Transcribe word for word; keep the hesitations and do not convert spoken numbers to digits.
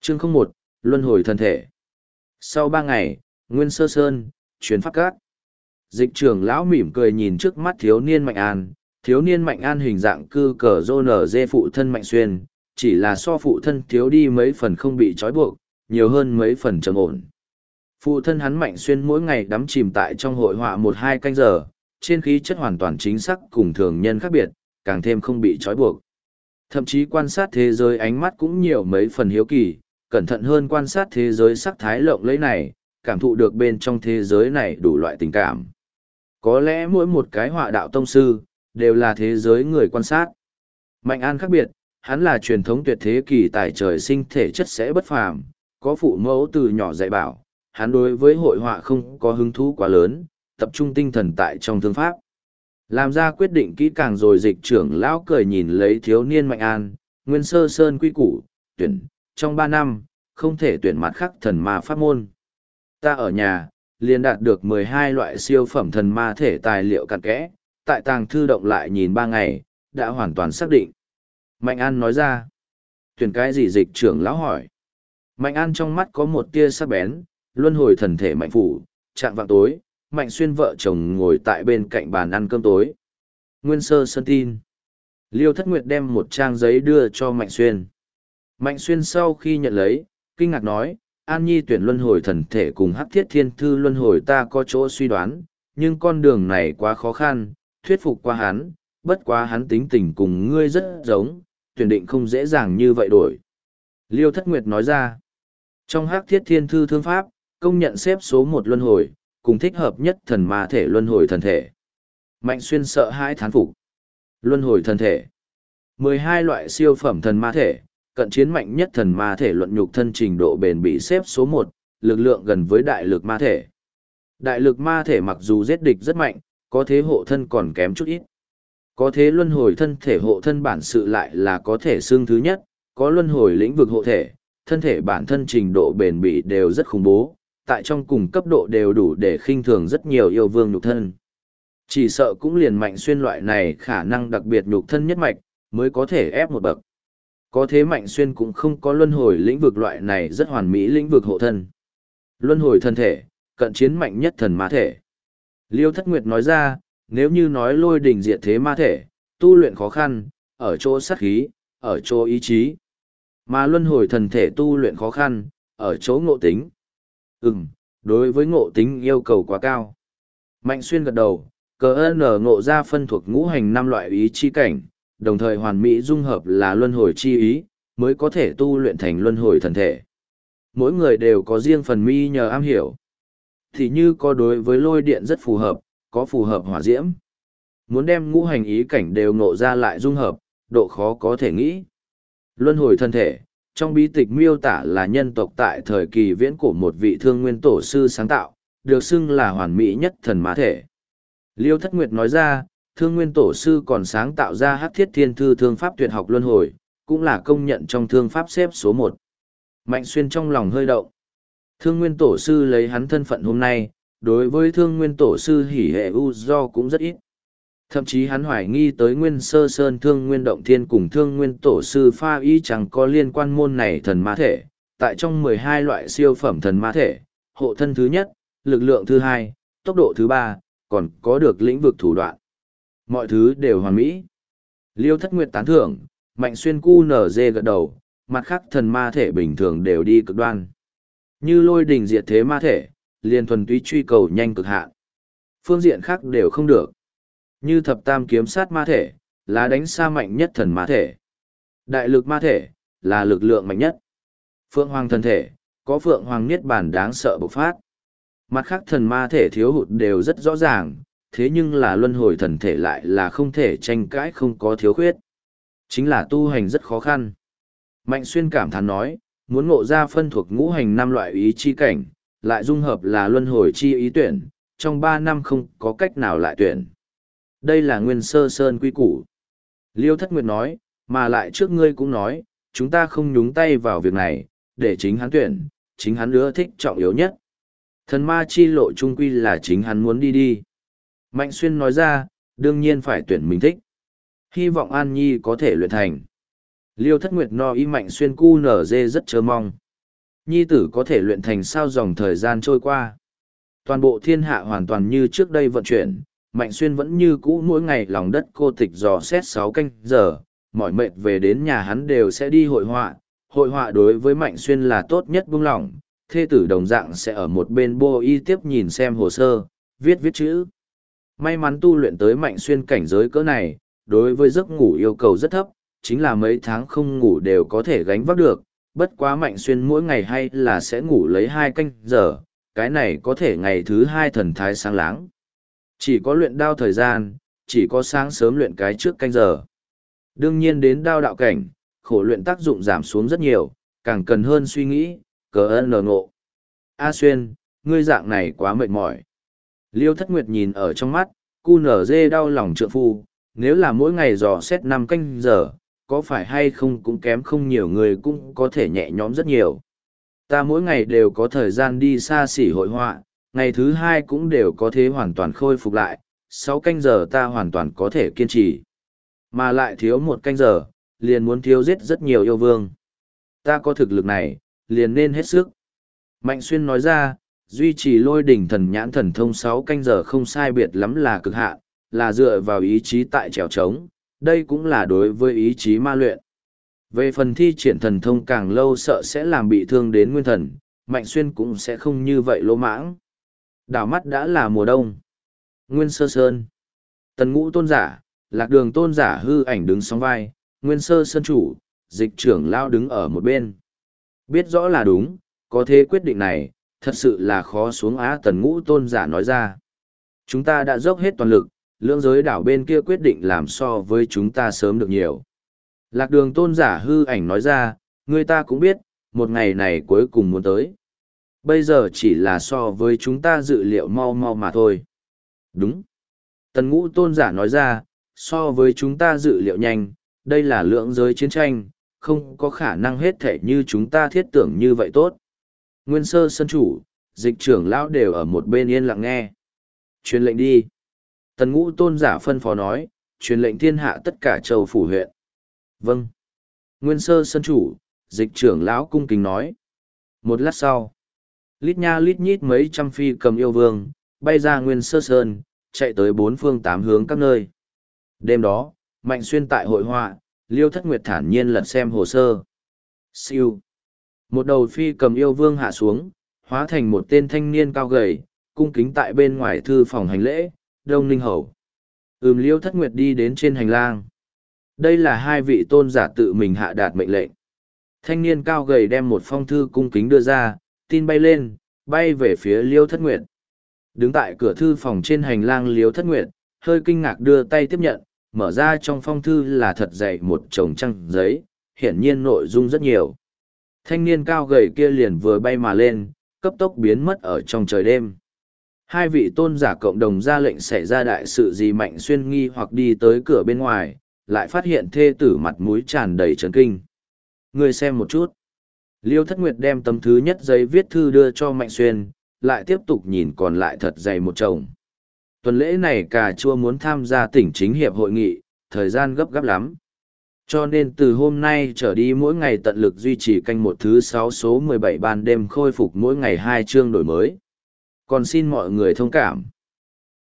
Chương không một, Luân hồi thân thể. Sau ba ngày, Nguyên Sơ Sơn, chuyến pháp cát. Dịch trưởng lão mỉm cười nhìn trước mắt thiếu niên Mạnh An, thiếu niên Mạnh An hình dạng cư cờ rô nở dê phụ thân Mạnh Xuyên, chỉ là so phụ thân thiếu đi mấy phần không bị trói buộc, nhiều hơn mấy phần trầm ổn. Phụ thân hắn Mạnh Xuyên mỗi ngày đắm chìm tại trong hội họa một hai canh giờ, trên khí chất hoàn toàn chính xác cùng thường nhân khác biệt, càng thêm không bị trói buộc. Thậm chí quan sát thế giới ánh mắt cũng nhiều mấy phần hiếu kỳ, cẩn thận hơn quan sát thế giới sắc thái lộng lẫy này, cảm thụ được bên trong thế giới này đủ loại tình cảm. Có lẽ mỗi một cái họa đạo tông sư, đều là thế giới người quan sát. Mạnh An khác biệt, hắn là truyền thống tuyệt thế kỳ tài trời sinh thể chất sẽ bất phàm, có phụ mẫu từ nhỏ dạy bảo, hắn đối với hội họa không có hứng thú quá lớn, tập trung tinh thần tại trong thương pháp. Làm ra quyết định kỹ càng rồi dịch trưởng lão cười nhìn lấy thiếu niên Mạnh An, Nguyên Sơ Sơn quy củ, tuyển, trong ba năm, không thể tuyển mặt khác thần ma pháp môn. Ta ở nhà, liền đạt được mười hai loại siêu phẩm thần ma thể tài liệu cặn kẽ, tại tàng thư động lại nhìn ba ngày, đã hoàn toàn xác định. Mạnh An nói ra, tuyển cái gì dịch trưởng lão hỏi. Mạnh An trong mắt có một tia sắc bén, luân hồi thần thể Mạnh Phủ, trạng vạng tối, Mạnh Xuyên vợ chồng ngồi tại bên cạnh bàn ăn cơm tối. Nguyên Sơ Sơn tin. Liêu Thất Nguyệt đem một trang giấy đưa cho Mạnh Xuyên. Mạnh Xuyên sau khi nhận lấy, kinh ngạc nói, An Nhi tuyển luân hồi thần thể cùng Hắc Thiết Thiên Thư luân hồi ta có chỗ suy đoán, nhưng con đường này quá khó khăn, thuyết phục qua hắn, bất quá hắn tính tình cùng ngươi rất giống, tuyển định không dễ dàng như vậy đổi. Liêu Thất Nguyệt nói ra, trong Hắc Thiết Thiên Thư thương pháp, công nhận xếp số một luân hồi, cùng thích hợp nhất thần ma thể luân hồi thần thể. Mạnh Xuyên sợ hãi thán phục. Luân hồi thần thể. mười hai loại siêu phẩm thần ma thể, cận chiến mạnh nhất thần ma thể luận nhục thân trình độ bền bị xếp số một, lực lượng gần với đại lực ma thể. Đại lực ma thể mặc dù giết địch rất mạnh, có thế hộ thân còn kém chút ít. Có thế luân hồi thân thể hộ thân bản sự lại là có thể xương thứ nhất, có luân hồi lĩnh vực hộ thể, thân thể bản thân trình độ bền bỉ đều rất khủng bố, tại trong cùng cấp độ đều đủ để khinh thường rất nhiều yêu vương nhục thân. Chỉ sợ cũng liền Mạnh Xuyên loại này khả năng đặc biệt nhục thân nhất mạch, mới có thể ép một bậc. Có thế Mạnh Xuyên cũng không có luân hồi lĩnh vực loại này rất hoàn mỹ lĩnh vực hộ thân. Luân hồi thân thể, cận chiến mạnh nhất thần ma thể. Liêu Thất Nguyệt nói ra, nếu như nói lôi đỉnh diệt thế ma thể, tu luyện khó khăn, ở chỗ sát khí, ở chỗ ý chí. Mà luân hồi thần thể tu luyện khó khăn, ở chỗ ngộ tính. Ừm, đối với ngộ tính yêu cầu quá cao. Mạnh Xuyên gật đầu, cờ ơn ở ngộ ra phân thuộc ngũ hành năm loại ý chi cảnh, đồng thời hoàn mỹ dung hợp là luân hồi chi ý, mới có thể tu luyện thành luân hồi thần thể. Mỗi người đều có riêng phần mi nhờ am hiểu. Thì như có đối với lôi điện rất phù hợp, có phù hợp hỏa diễm. Muốn đem ngũ hành ý cảnh đều ngộ ra lại dung hợp, độ khó có thể nghĩ. Luân hồi thần thể, trong bí tịch miêu tả là nhân tộc tại thời kỳ viễn cổ một vị thương nguyên tổ sư sáng tạo, được xưng là hoàn mỹ nhất thần ma thể. Liêu Thất Nguyệt nói ra, thương nguyên tổ sư còn sáng tạo ra Hắc Thiết Thiên Thư thương pháp tuyệt học luân hồi, cũng là công nhận trong thương pháp xếp số một. Mạnh Xuyên trong lòng hơi động. Thương nguyên tổ sư lấy hắn thân phận hôm nay, đối với thương nguyên tổ sư hỉ hệ u do cũng rất ít. Thậm chí hắn hoài nghi tới Nguyên Sơ Sơn Thương Nguyên Động Thiên cùng Thương Nguyên Tổ sư Pha Y chẳng có liên quan môn này thần ma thể, tại trong mười hai loại siêu phẩm thần ma thể, hộ thân thứ nhất, lực lượng thứ hai, tốc độ thứ ba, còn có được lĩnh vực thủ đoạn. Mọi thứ đều hoàn mỹ. Liêu Thất Nguyệt tán thưởng, Mạnh Xuyên cu nở dê gật đầu, mặt khác thần ma thể bình thường đều đi cực đoan. Như lôi đình diệt thế ma thể, liền thuần túy truy cầu nhanh cực hạn. Phương diện khác đều không được. Như thập tam kiếm sát ma thể, là đánh xa mạnh nhất thần ma thể. Đại lực ma thể, là lực lượng mạnh nhất. Phượng hoàng thần thể, có phượng hoàng niết bàn đáng sợ bộc phát. Mặt khác thần ma thể thiếu hụt đều rất rõ ràng, thế nhưng là luân hồi thần thể lại là không thể tranh cãi không có thiếu khuyết. Chính là tu hành rất khó khăn. Mạnh Xuyên cảm thán nói, muốn ngộ ra phân thuộc ngũ hành năm loại ý chi cảnh, lại dung hợp là luân hồi chi ý tuyển, trong ba năm không có cách nào lại tuyển. Đây là Nguyên Sơ Sơn quy củ. Liêu Thất Nguyệt nói, mà lại trước ngươi cũng nói, chúng ta không nhúng tay vào việc này, để chính hắn tuyển, chính hắn ưa thích trọng yếu nhất. Thần ma chi lộ trung quy là chính hắn muốn đi đi. Mạnh Xuyên nói ra, đương nhiên phải tuyển mình thích. Hy vọng An Nhi có thể luyện thành. Liêu Thất Nguyệt no y Mạnh Xuyên cu nở dê rất chờ mong. Nhi tử có thể luyện thành sao dòng thời gian trôi qua. Toàn bộ thiên hạ hoàn toàn như trước đây vận chuyển, Mạnh Xuyên vẫn như cũ mỗi ngày lòng đất cô tịch dò xét sáu canh giờ, mỏi mệt về đến nhà hắn đều sẽ đi hội họa. Hội họa đối với Mạnh Xuyên là tốt nhất buông lỏng, thê tử đồng dạng sẽ ở một bên bô y tiếp nhìn xem hồ sơ, viết viết chữ. May mắn tu luyện tới Mạnh Xuyên cảnh giới cỡ này, đối với giấc ngủ yêu cầu rất thấp, chính là mấy tháng không ngủ đều có thể gánh vác được, bất quá Mạnh Xuyên mỗi ngày hay là sẽ ngủ lấy hai canh giờ, cái này có thể ngày thứ hai thần thái sáng láng. Chỉ có luyện đao thời gian, chỉ có sáng sớm luyện cái trước canh giờ. Đương nhiên đến đao đạo cảnh, khổ luyện tác dụng giảm xuống rất nhiều, càng cần hơn suy nghĩ, cờ ơn lờ ngộ. A Xuyên, ngươi dạng này quá mệt mỏi. Liêu Thất Nguyệt nhìn ở trong mắt, cu nở dê đau lòng trượng phu, nếu là mỗi ngày dò xét năm canh giờ, có phải hay không cũng kém không nhiều người cũng có thể nhẹ nhõm rất nhiều. Ta mỗi ngày đều có thời gian đi xa xỉ hội họa, ngày thứ hai cũng đều có thể hoàn toàn khôi phục lại, sáu canh giờ ta hoàn toàn có thể kiên trì. Mà lại thiếu một canh giờ, liền muốn thiếu giết rất nhiều yêu vương. Ta có thực lực này, liền nên hết sức. Mạnh Xuyên nói ra, duy trì lôi đỉnh thần nhãn thần thông sáu canh giờ không sai biệt lắm là cực hạn, là dựa vào ý chí tại trèo trống, đây cũng là đối với ý chí ma luyện. Về phần thi triển thần thông càng lâu sợ sẽ làm bị thương đến nguyên thần, Mạnh Xuyên cũng sẽ không như vậy lỗ mãng. Đảo mắt đã là mùa đông. Nguyên Sơ Sơn. Tần Ngũ tôn giả, Lạc Đường tôn giả hư ảnh đứng sóng vai, Nguyên Sơ Sơn chủ, Dịch trưởng lao đứng ở một bên. Biết rõ là đúng, có thế quyết định này, thật sự là khó xuống á. Tần Ngũ tôn giả nói ra. Chúng ta đã dốc hết toàn lực, lưỡng giới đảo bên kia quyết định làm so với chúng ta sớm được nhiều. Lạc Đường tôn giả hư ảnh nói ra, người ta cũng biết, một ngày này cuối cùng muốn tới. Bây giờ chỉ là so với chúng ta dự liệu mau mau mà thôi. Đúng. Tần Ngũ tôn giả nói ra, so với chúng ta dự liệu nhanh, đây là lưỡng giới chiến tranh, không có khả năng hết thể như chúng ta thiết tưởng như vậy tốt. Nguyên Sơ Sơn chủ, Dịch trưởng lão đều ở một bên yên lặng nghe. Truyền lệnh đi. Tần Ngũ tôn giả phân phó nói, truyền lệnh thiên hạ tất cả châu phủ huyện. Vâng. Nguyên Sơ Sơn chủ, Dịch trưởng lão cung kính nói. Một lát sau, lít nha lít nhít mấy trăm phi cầm yêu vương, bay ra Nguyên Sơ Sơn, chạy tới bốn phương tám hướng các nơi. Đêm đó, Mạnh Xuyên tại hội họa, Liêu Thất Nguyệt thản nhiên lật xem hồ sơ. Siêu. Một đầu phi cầm yêu vương hạ xuống, hóa thành một tên thanh niên cao gầy, cung kính tại bên ngoài thư phòng hành lễ, Đông Ninh Hầu. Ừm Liêu Thất Nguyệt đi đến trên hành lang. Đây là hai vị tôn giả tự mình hạ đạt mệnh lệnh. Thanh niên cao gầy đem một phong thư cung kính đưa ra, tin bay lên, bay về phía Liêu Thất Nguyệt. Đứng tại cửa thư phòng trên hành lang Liêu Thất Nguyệt, hơi kinh ngạc đưa tay tiếp nhận, mở ra trong phong thư là thật dày một chồng trăng giấy, hiển nhiên nội dung rất nhiều. Thanh niên cao gầy kia liền vừa bay mà lên, cấp tốc biến mất ở trong trời đêm. Hai vị tôn giả cộng đồng ra lệnh xảy ra đại sự gì. Mạnh Xuyên nghi hoặc đi tới cửa bên ngoài, lại phát hiện thê tử mặt mũi tràn đầy trấn kinh. Người xem một chút. Liêu Thất Nguyệt đem tấm thứ nhất giấy viết thư đưa cho Mạnh Xuyên, lại tiếp tục nhìn còn lại thật dày một chồng. Tuần lễ này cà chua muốn tham gia tỉnh chính hiệp hội nghị, thời gian gấp gáp lắm. Cho nên từ hôm nay trở đi mỗi ngày tận lực duy trì canh một thứ sáu số mười bảy ban đêm khôi phục mỗi ngày hai chương đổi mới. Còn xin mọi người thông cảm.